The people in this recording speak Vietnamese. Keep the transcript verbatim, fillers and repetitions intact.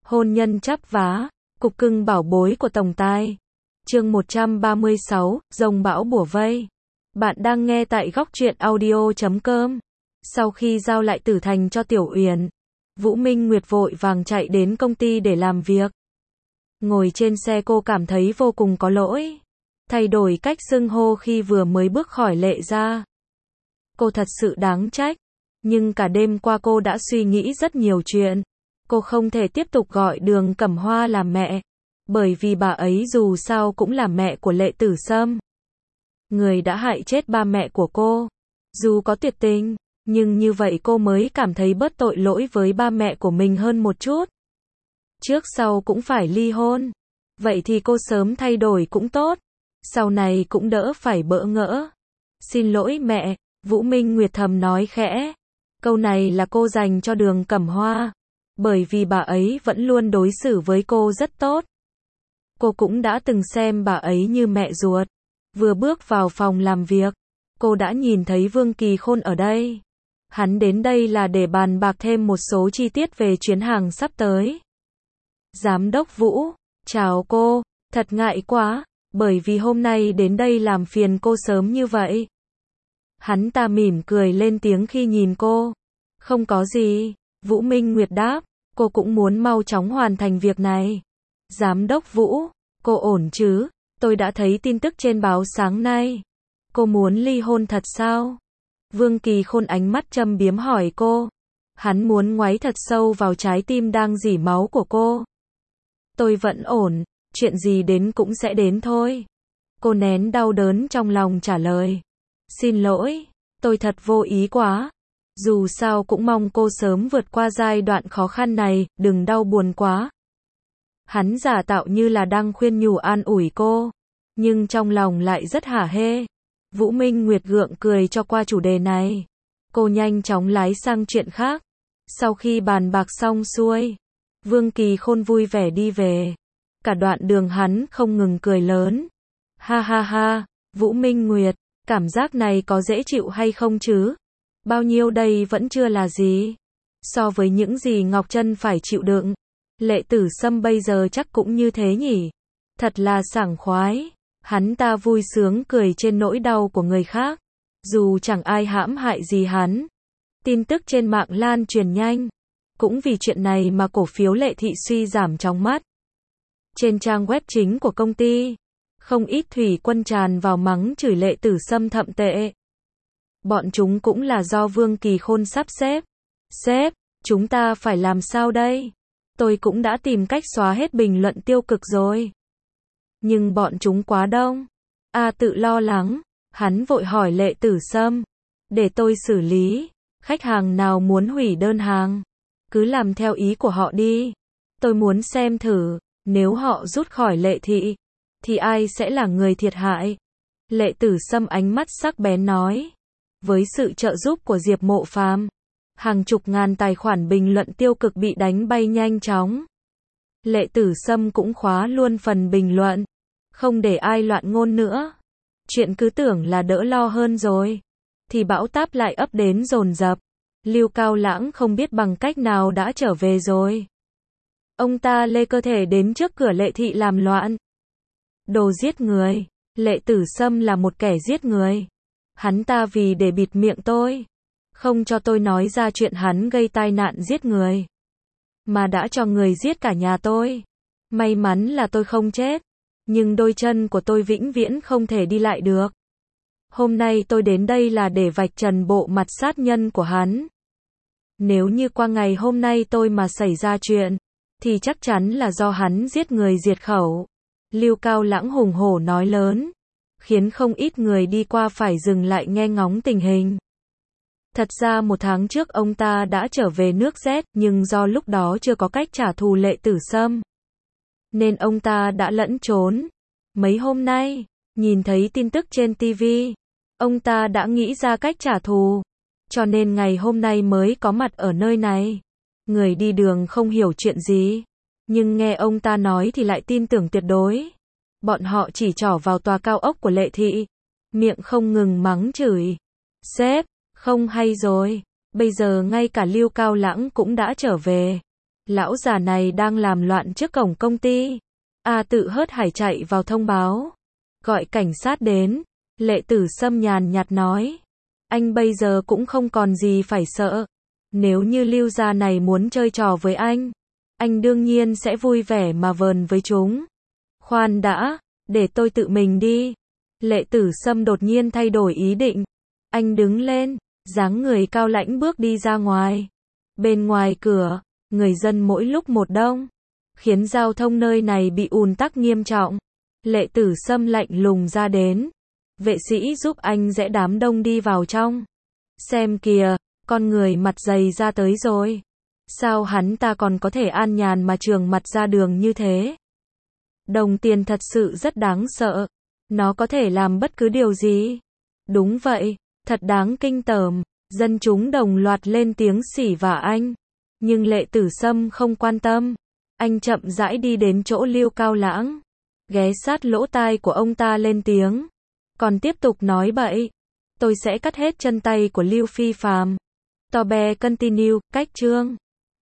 Hôn nhân chắp vá, cục cưng bảo bối của tổng tài. Chương một trăm ba mươi sáu, rồng bão bủa vây. Bạn đang nghe tại góc truyện audio chấm com. Sau khi giao lại Tử Thành cho Tiểu Uyển, Vũ Minh Nguyệt vội vàng chạy đến công ty để làm việc. Ngồi trên xe cô cảm thấy vô cùng có lỗi. Thay đổi cách xưng hô khi vừa mới bước khỏi Lệ gia. Cô thật sự đáng trách. Nhưng cả đêm qua cô đã suy nghĩ rất nhiều chuyện. Cô không thể tiếp tục gọi Đường Cẩm Hoa là mẹ. Bởi vì bà ấy dù sao cũng là mẹ của Lệ Tử Sâm. Người đã hại chết ba mẹ của cô. Dù có tuyệt tình, nhưng như vậy cô mới cảm thấy bớt tội lỗi với ba mẹ của mình hơn một chút. Trước sau cũng phải ly hôn. Vậy thì cô sớm thay đổi cũng tốt. Sau này cũng đỡ phải bỡ ngỡ. Xin lỗi mẹ, Vũ Minh Nguyệt thầm nói khẽ. Câu này là cô dành cho Đường Cẩm Hoa. Bởi vì bà ấy vẫn luôn đối xử với cô rất tốt. Cô cũng đã từng xem bà ấy như mẹ ruột. Vừa bước vào phòng làm việc, cô đã nhìn thấy Vương Kỳ Khôn ở đây. Hắn đến đây là để bàn bạc thêm một số chi tiết về chuyến hàng sắp tới. Giám đốc Vũ, chào cô, thật ngại quá, bởi vì hôm nay đến đây làm phiền cô sớm như vậy. Hắn ta mỉm cười lên tiếng khi nhìn cô. Không có gì, Vũ Minh Nguyệt đáp, cô cũng muốn mau chóng hoàn thành việc này. Giám đốc Vũ, cô ổn chứ? Tôi đã thấy tin tức trên báo sáng nay. Cô muốn ly hôn thật sao? Vương Kỳ Khôn ánh mắt châm biếm hỏi cô. Hắn muốn ngoáy thật sâu vào trái tim đang rỉ máu của cô. Tôi vẫn ổn, chuyện gì đến cũng sẽ đến thôi. Cô nén đau đớn trong lòng trả lời. Xin lỗi, tôi thật vô ý quá. Dù sao cũng mong cô sớm vượt qua giai đoạn khó khăn này, đừng đau buồn quá. Hắn giả tạo như là đang khuyên nhủ an ủi cô, nhưng trong lòng lại rất hả hê. Vũ Minh Nguyệt gượng cười cho qua chủ đề này. Cô nhanh chóng lái sang chuyện khác. Sau khi bàn bạc xong xuôi, Vương Kỳ Khôn vui vẻ đi về. Cả đoạn đường hắn không ngừng cười lớn. Ha ha ha, Vũ Minh Nguyệt, cảm giác này có dễ chịu hay không chứ? Bao nhiêu đây vẫn chưa là gì. So với những gì Ngọc Trân phải chịu đựng, Lệ Tử Sâm bây giờ chắc cũng như thế nhỉ. Thật là sảng khoái. Hắn ta vui sướng cười trên nỗi đau của người khác. Dù chẳng ai hãm hại gì hắn. Tin tức trên mạng lan truyền nhanh. Cũng vì chuyện này mà cổ phiếu Lệ thị suy giảm chóng mắt. Trên trang web chính của công ty, không ít thủy quân tràn vào mắng chửi Lệ Tử Sâm thậm tệ. Bọn chúng cũng là do Vương Kỳ Khôn sắp xếp. Sếp, chúng ta phải làm sao đây? Tôi cũng đã tìm cách xóa hết bình luận tiêu cực rồi. Nhưng bọn chúng quá đông. A tự lo lắng. Hắn vội hỏi Lệ Tử Sâm. Để tôi xử lý. Khách hàng nào muốn hủy đơn hàng, cứ làm theo ý của họ đi. Tôi muốn xem thử, nếu họ rút khỏi Lệ thị, thì ai sẽ là người thiệt hại? Lệ Tử Sâm ánh mắt sắc bén nói. Với sự trợ giúp của Diệp Mộ Phàm, hàng chục ngàn tài khoản bình luận tiêu cực bị đánh bay nhanh chóng. Lệ Tử Sâm cũng khóa luôn phần bình luận, không để ai loạn ngôn nữa. Chuyện cứ tưởng là đỡ lo hơn rồi, thì bão táp lại ập đến dồn dập. Lưu Cao Lãng không biết bằng cách nào đã trở về rồi. Ông ta lê cơ thể đến trước cửa Lệ thị làm loạn. Đồ giết người, Lệ Tử Sâm là một kẻ giết người. Hắn ta vì để bịt miệng tôi, không cho tôi nói ra chuyện hắn gây tai nạn giết người, mà đã cho người giết cả nhà tôi. May mắn là tôi không chết, nhưng đôi chân của tôi vĩnh viễn không thể đi lại được. Hôm nay tôi đến đây là để vạch trần bộ mặt sát nhân của hắn. Nếu như qua ngày hôm nay tôi mà xảy ra chuyện, thì chắc chắn là do hắn giết người diệt khẩu. Lưu Cao Lãng hùng hổ nói lớn, khiến không ít người đi qua phải dừng lại nghe ngóng tình hình. Thật ra một tháng trước ông ta đã trở về nước Z, nhưng do lúc đó chưa có cách trả thù Lệ Tử Sâm, nên ông ta đã lẫn trốn. Mấy hôm nay, nhìn thấy tin tức trên ti vi, ông ta đã nghĩ ra cách trả thù, cho nên ngày hôm nay mới có mặt ở nơi này. Người đi đường không hiểu chuyện gì, nhưng nghe ông ta nói thì lại tin tưởng tuyệt đối. Bọn họ chỉ trỏ vào tòa cao ốc của Lệ thị, miệng không ngừng mắng chửi. Sếp, không hay rồi, bây giờ ngay cả Lưu Cao Lãng cũng đã trở về. Lão già này đang làm loạn trước cổng công ty. A Tự hớt hải chạy vào thông báo. Gọi cảnh sát đến. Lệ Tử Sâm nhàn nhạt nói. Anh bây giờ cũng không còn gì phải sợ. Nếu như Lưu gia này muốn chơi trò với anh, anh đương nhiên sẽ vui vẻ mà vờn với chúng. Khoan đã, để tôi tự mình đi. Lệ Tử Sâm đột nhiên thay đổi ý định. Anh đứng lên, dáng người cao lãnh bước đi ra ngoài. Bên ngoài cửa, người dân mỗi lúc một đông, khiến giao thông nơi này bị ùn tắc nghiêm trọng. Lệ Tử Sâm lạnh lùng ra đến. Vệ sĩ giúp anh rẽ đám đông đi vào trong. Xem kìa, con người mặt dày ra tới rồi. Sao hắn ta còn có thể an nhàn mà trường mặt ra đường như thế? Đồng tiền thật sự rất đáng sợ. Nó có thể làm bất cứ điều gì. Đúng vậy, thật đáng kinh tởm. Dân chúng đồng loạt lên tiếng xỉ vả anh. Nhưng Lệ Tử Sâm không quan tâm. Anh chậm rãi đi đến chỗ Lưu Cao Lãng. Ghé sát lỗ tai của ông ta lên tiếng. Còn tiếp tục nói bậy. Tôi sẽ cắt hết chân tay của Lưu Phi Phàm. Tò Be continue, cách chương.